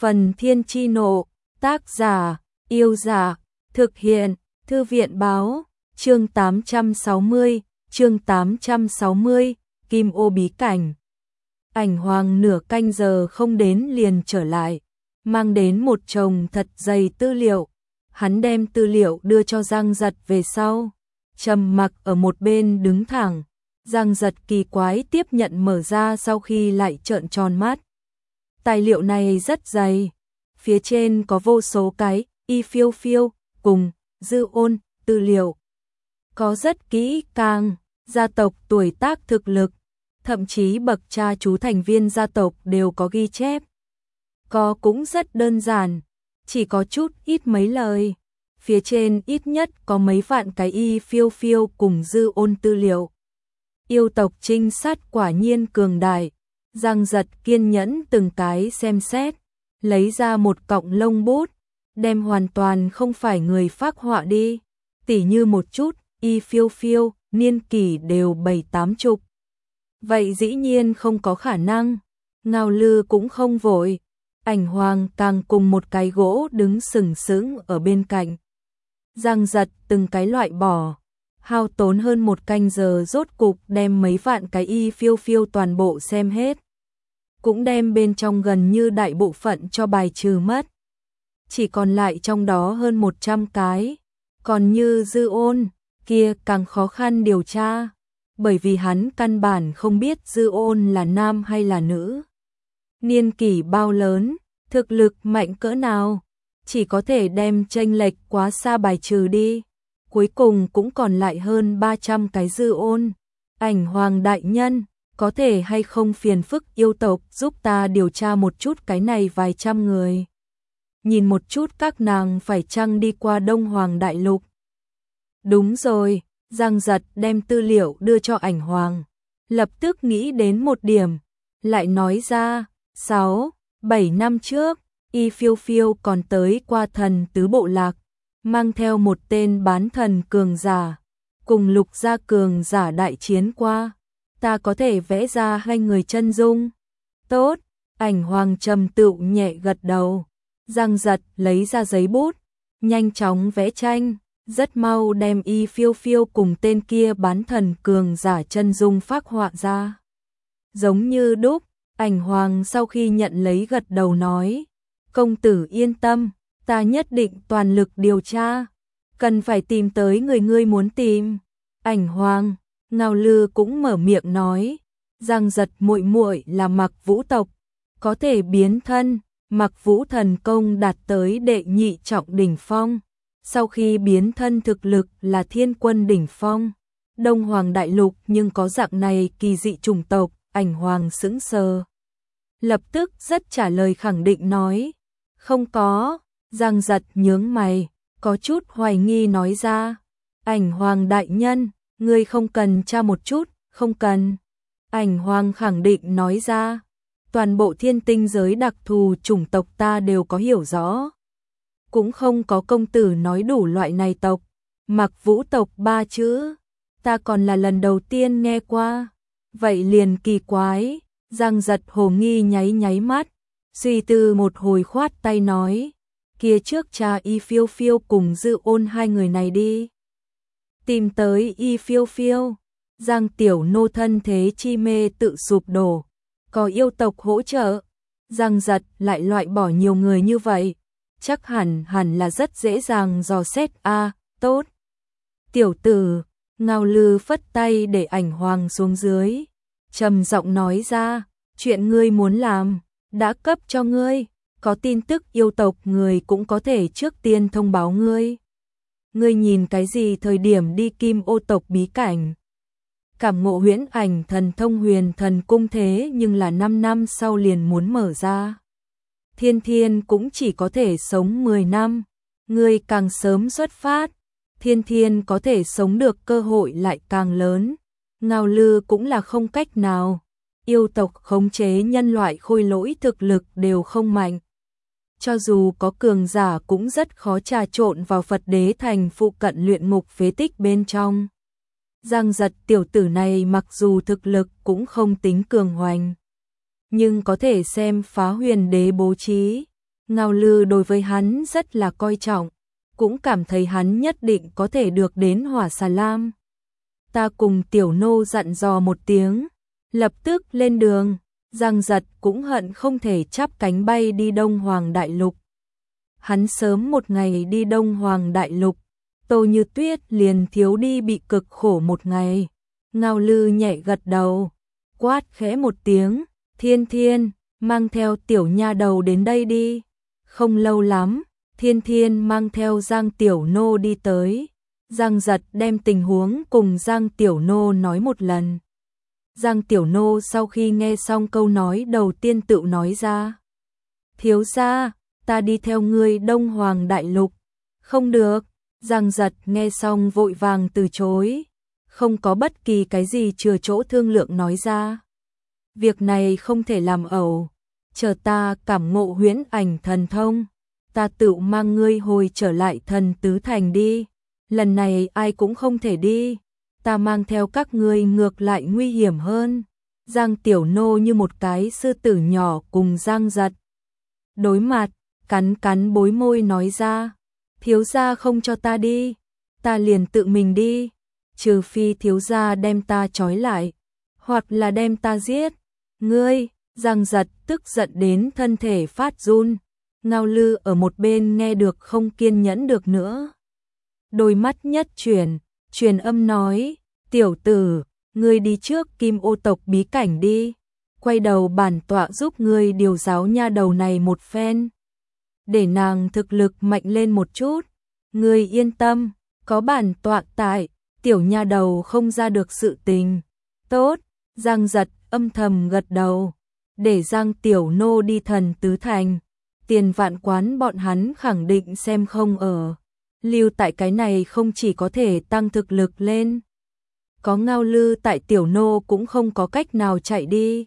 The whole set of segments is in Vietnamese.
Phần Thiên Chi Nộ, tác giả, Yêu Dạ, thực hiện, Thư viện báo, chương 860, Kim Ô bí cảnh. Ảnh Hoàng nửa canh giờ không đến liền trở lại, mang đến một chồng thật dày tư liệu. Hắn đem tư liệu đưa cho Giang Giật về sau, trầm mặc ở một bên đứng thẳng. Giang Giật kỳ quái tiếp nhận mở ra sau khi lại trợn tròn mắt. Tài liệu này rất dày, phía trên có vô số cái y phiêu phiêu cùng dư ôn tư liệu. Có rất kỹ càng, gia tộc tuổi tác thực lực, thậm chí bậc cha chú thành viên gia tộc đều có ghi chép. Có cũng rất đơn giản, chỉ có chút ít mấy lời. Phía trên ít nhất có mấy vạn cái y phiêu phiêu cùng dư ôn tư liệu. Yêu tộc trinh sát quả nhiên cường đại. Giang Giật kiên nhẫn từng cái xem xét, lấy ra một cọng lông bút, đem hoàn toàn không phải người phác họa đi, tỉ như một chút y phiêu phiêu, niên kỷ đều 7-80. Vậy dĩ nhiên không có khả năng. Ngao Lư cũng không vội, Ảnh Hoàng càng cùng một cái gỗ đứng sừng sững ở bên cạnh. Giang Giật từng cái loại bỏ, hao tốn hơn một canh giờ rốt cục đem mấy vạn cái y phiêu phiêu toàn bộ xem hết. Cũng đem bên trong gần như đại bộ phận cho bài trừ mất. Chỉ còn lại trong đó hơn 100 cái. Còn như dư ôn, kia càng khó khăn điều tra. Bởi vì hắn căn bản không biết dư ôn là nam hay là nữ. Niên kỷ bao lớn, thực lực mạnh cỡ nào. Chỉ có thể đem chênh lệch quá xa bài trừ đi. Cuối cùng cũng còn lại hơn 300 cái dư ôn. Ảnh Hoàng đại nhân, có thể hay không phiền phức yêu tộc giúp ta điều tra một chút cái này vài trăm người. Nhìn một chút các nàng phải chăng đi qua Đông Hoàng Đại Lục. Đúng rồi, Giang Giật đem tư liệu đưa cho Ảnh Hoàng. Lập tức nghĩ đến một điểm, lại nói ra, 6-7 năm trước, y phiêu phiêu còn tới qua thần tứ bộ lạc, mang theo một tên bán thần cường giả, cùng Lục gia cường giả đại chiến qua. Ta có thể vẽ ra hai người chân dung. Tốt, Ảnh Hoàng trầm tựu nhẹ gật đầu. Giang Giật lấy ra giấy bút, nhanh chóng vẽ tranh, rất mau đem y phiêu phiêu cùng tên kia bán thần cường giả chân dung phác họa ra. Giống như đúc, Ảnh Hoàng sau khi nhận lấy gật đầu nói, công tử yên tâm, ta nhất định toàn lực điều tra, cần phải tìm tới người ngươi muốn tìm. Ảnh Hoàng, Ngao Lư cũng mở miệng nói, Giang Giật muội muội là Mặc Vũ tộc, có thể biến thân, Mặc Vũ thần công đạt tới đệ nhị trọng đỉnh phong, sau khi biến thân thực lực là thiên quân đỉnh phong. Đông Hoàng Đại Lục nhưng có dạng này kỳ dị chủng tộc. Ảnh Hoàng sững sờ, lập tức rất trả lời khẳng định nói, không có. Giang Giật nhướng mày, có chút hoài nghi nói ra, Ảnh Hoàng đại nhân, ngươi không cần tra một chút, không cần. Ảnh Hoàng khẳng định nói ra, toàn bộ thiên tinh giới đặc thù chủng tộc ta đều có hiểu rõ. Cũng không có công tử nói đủ loại này tộc. Mặc Vũ tộc 3 chữ, ta còn là lần đầu tiên nghe qua. Vậy liền kỳ quái. Giang Giật hồ nghi nháy nháy mắt, suy tư một hồi khoát tay nói, kia trước cha y phiêu phiêu cùng dư ôn hai người này đi. Tìm tới y phiêu phiêu, Giang tiểu nô thân thế chi mê tự sụp đổ, có yêu tộc hỗ trợ. Giang Giật lại loại bỏ nhiều người như vậy, chắc hẳn là rất dễ dàng dò xét a. Tốt. Tiểu tử, Ngao Lư phất tay để Ảnh Hoàng xuống dưới, trầm giọng nói ra, chuyện ngươi muốn làm, đã cấp cho ngươi, có tin tức yêu tộc người cũng có thể trước tiên thông báo ngươi. Ngươi nhìn cái gì thời điểm đi Kim Ô tộc bí cảnh? Cảm ngộ huyễn ảnh thần thông huyền thần cung thế nhưng là 5 năm sau liền muốn mở ra. Thiên Thiên cũng chỉ có thể sống 10 năm, ngươi càng sớm xuất phát, Thiên Thiên có thể sống được cơ hội lại càng lớn. Ngao Lư cũng là không cách nào, yêu tộc khống chế nhân loại khôi lỗi thực lực đều không mạnh. Cho dù có cường giả cũng rất khó trà trộn vào Phật Đế thành phụ cận luyện ngục phế tích bên trong. Giang Giật tiểu tử này mặc dù thực lực cũng không tính cường hoành, nhưng có thể xem phá huyền đế bố trí, Ngao Lư đối với hắn rất là coi trọng, cũng cảm thấy hắn nhất định có thể được đến Hỏa Xà Lam. Ta cùng tiểu nô dặn dò một tiếng, lập tức lên đường. Giang Giật cũng hận không thể chắp cánh bay đi Đông Hoàng Đại Lục. Hắn sớm một ngày đi Đông Hoàng Đại Lục, Tô Như Tuyết liền thiếu đi bị cực khổ một ngày. Ngao Lư nhẹ gật đầu, quát khẽ một tiếng, Thiên Thiên, mang theo tiểu nha đầu đến đây đi. Không lâu lắm, Thiên Thiên mang theo Giang Tiểu Nô đi tới. Giang Giật đem tình huống cùng Giang Tiểu Nô nói một lần. Giang Tiểu Nô sau khi nghe xong câu nói đầu tiên tự nói ra. Thiếu gia, ta đi theo ngươi Đông Hoàng Đại Lục. Không được, Giang Giật nghe xong vội vàng từ chối. Không có bất kỳ cái gì chừa chỗ thương lượng nói ra. Việc này không thể làm ẩu. Chờ ta cảm ngộ huyễn ảnh thần thông, ta tự mang ngươi hồi trở lại Thần Tứ Thành đi. Lần này ai cũng không thể đi, ta mang theo các ngươi ngược lại nguy hiểm hơn. Giang Tiểu Nô như một cái sư tử nhỏ cùng Giang Giật đối mặt, cắn cắn bối môi nói ra, thiếu gia không cho ta đi, ta liền tự mình đi, trừ phi thiếu gia đem ta trói lại, hoặc là đem ta giết. Ngươi, Giang Giật tức giận đến thân thể phát run. Ngao Lư ở một bên nghe được không kiên nhẫn được nữa. Đôi mắt nhất truyền âm nói, tiểu tử, ngươi đi trước Kim Ô tộc bí cảnh đi, quay đầu bản tọa giúp ngươi điều giáo nha đầu này một phen, để nàng thực lực mạnh lên một chút. Ngươi yên tâm, có bản tọa tại, tiểu nha đầu không ra được sự tình. Tốt, Giang Giật âm thầm gật đầu, để Giang Tiểu Nô đi Thần Tứ Thành. Tiền Vạn Quán bọn hắn khẳng định xem không ở. Lưu tại cái này không chỉ có thể tăng thực lực lên, có Ngao Lư tại Tiểu Nô cũng không có cách nào chạy đi.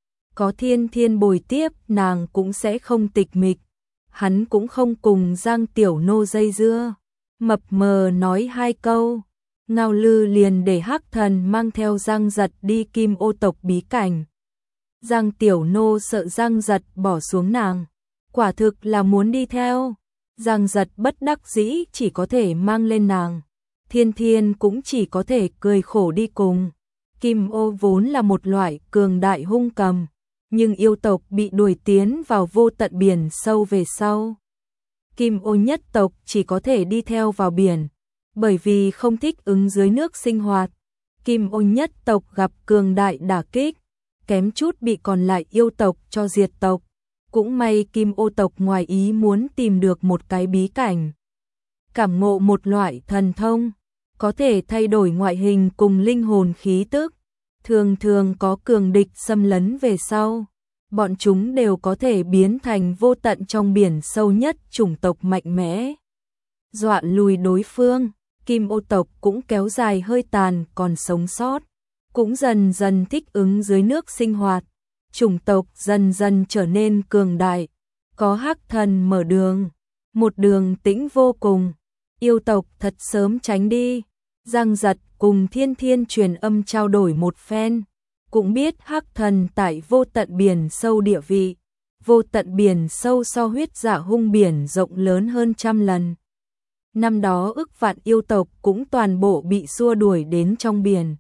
Có Thiên Thiên bồi tiếp, nàng cũng sẽ không tịch mịch. Hắn cũng không cùng Giang Tiểu Nô dây dưa. Mập mờ nói hai câu, Ngao Lư liền để Hắc Thần mang theo Giang Giật đi Kim Ô tộc bí cảnh. Giang Tiểu Nô sợ Giang Giật bỏ xuống nàng, quả thực là muốn đi theo. Giang Giật bất đắc dĩ chỉ có thể mang lên nàng. Thiên Thiên cũng chỉ có thể cười khổ đi cùng. Kim Ô vốn là một loại cường đại hung cầm, nhưng yêu tộc bị đuổi tiến vào vô tận biển sâu về sau. Kim Ô nhất tộc chỉ có thể đi theo vào biển, bởi vì không thích ứng dưới nước sinh hoạt. Kim Ô nhất tộc gặp cường đại đả kích, kém chút bị còn lại yêu tộc cho diệt tộc. Cũng may Kim Ô tộc ngoài ý muốn tìm được một cái bí cảnh, cảm ngộ một loại thần thông, có thể thay đổi ngoại hình cùng linh hồn khí tức. Thường thường có cường địch xâm lấn về sau, bọn chúng đều có thể biến thành vô tận trong biển sâu nhất chủng tộc mạnh mẽ, dọa lùi đối phương. Kim Ô tộc cũng kéo dài hơi tàn còn sống sót, cũng dần dần thích ứng dưới nước sinh hoạt. Chủng tộc dần dần trở nên cường đại, có Hắc Thần mở đường, một đường tĩnh vô cùng. Yêu tộc thật sớm tránh đi. Giang Giật cùng Thiên Thiên truyền âm trao đổi một phen, cũng biết Hắc Thần tại vô tận biển sâu địa vị. Vô tận biển sâu so huyết dạ hung biển rộng lớn hơn trăm lần. Năm đó ức vạn yêu tộc cũng toàn bộ bị xua đuổi đến trong biển.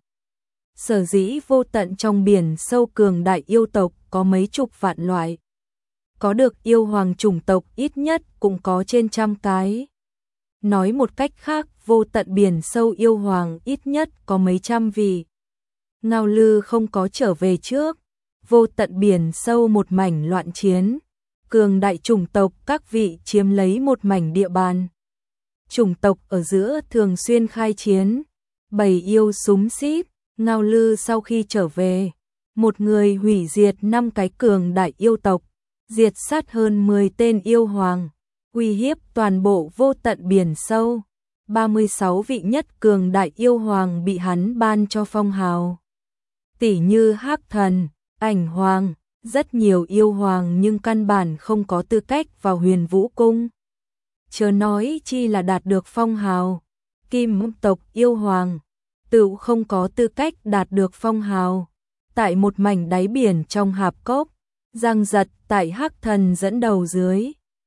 Sở dĩ vô tận trong biển sâu cường đại yêu tộc có mấy chục vạn loại. Có được yêu hoàng chủng tộc ít nhất cũng có trên trăm cái. Nói một cách khác, vô tận biển sâu yêu hoàng ít nhất có mấy trăm vị. Ngao Lư không có trở về trước. Vô tận biển sâu một mảnh loạn chiến. Cường đại chủng tộc các vị chiếm lấy một mảnh địa bàn. Chủng tộc ở giữa thường xuyên khai chiến. Bầy yêu xúm xít. Ngao Lư sau khi trở về, một người hủy diệt 5 cái cường đại yêu tộc, diệt sát hơn 10 tên yêu hoàng, uy hiếp toàn bộ vô tận biển sâu. 36 vị nhất cường đại yêu hoàng bị hắn ban cho phong hào. Tỷ như Hắc Thần, Ảnh Hoàng, rất nhiều yêu hoàng nhưng căn bản không có tư cách vào Huyền Vũ Cung. Chớ nói chi là đạt được phong hào. Kim tộc yêu hoàng tự không có tư cách đạt được phong hào. Tại một mảnh đáy biển trong hạp cốc, Giang Giật tại Hắc Thần dẫn đầu dưới,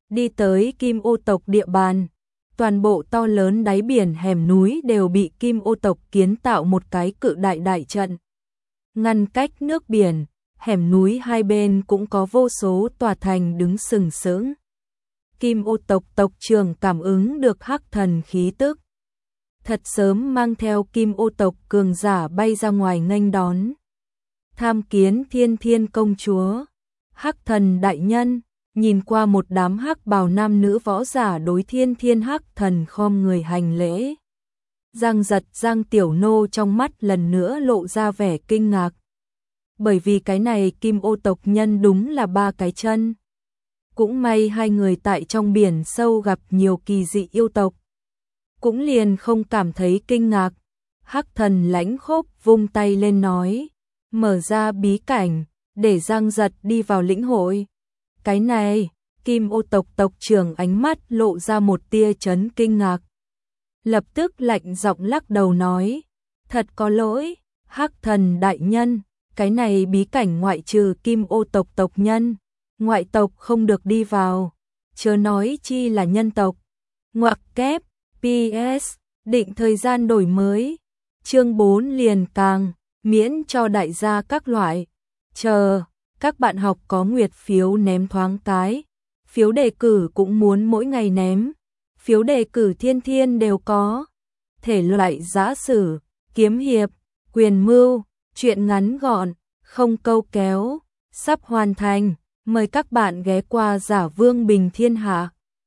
Đi tới Kim Ô tộc địa bàn, toàn bộ to lớn đáy biển hẻm núi đều bị Kim Ô tộc kiến tạo một cái cự đại đại trận. Ngăn cách nước biển, hẻm núi hai bên cũng có vô số tòa thành đứng sừng sững. Kim Ô tộc tộc trưởng cảm ứng được hắc thần khí tức. Thật sớm mang theo Kim Ô tộc cường giả bay ra ngoài nghênh đón. Tham kiến Thiên Thiên công chúa, hắc thần đại nhân. Nhìn qua một đám hắc bào nam nữ võ giả đối Thiên Thiên hắc thần khom người hành lễ. Giang Tiểu Nô trong mắt lần nữa lộ ra vẻ kinh ngạc. Bởi vì cái này Kim Ô tộc nhân đúng là ba cái chân. Cũng may hai người tại trong biển sâu gặp nhiều kỳ dị yêu tộc. Cũng liền không cảm thấy kinh ngạc. Hắc thần lãnh khốc vung tay lên nói. Mở ra bí cảnh, để Giang Giật đi vào lĩnh hội. Cái này, Kim Ô tộc tộc trưởng ánh mắt lộ ra một tia chấn kinh ngạc. Lập tức lạnh giọng lắc đầu nói. Thật có lỗi, hắc thần đại nhân, cái này bí cảnh ngoại trừ Kim Ô tộc tộc nhân, ngoại tộc không được đi vào, chớ nói chi là nhân tộc. Ngoặc kép, PS, định thời gian đổi mới, chương 4 liền càng, miễn cho đại gia các loại, chờ, các bạn học có nguyệt phiếu ném thoáng cái, phiếu đề cử cũng muốn mỗi ngày ném, phiếu đề cử thiên thiên đều có, thể loại giã sử, kiếm hiệp, quyền mưu, truyện ngắn gọn, không câu kéo, sắp hoàn thành, mời các bạn ghé qua Giả Vương Bình Thiên Hạ.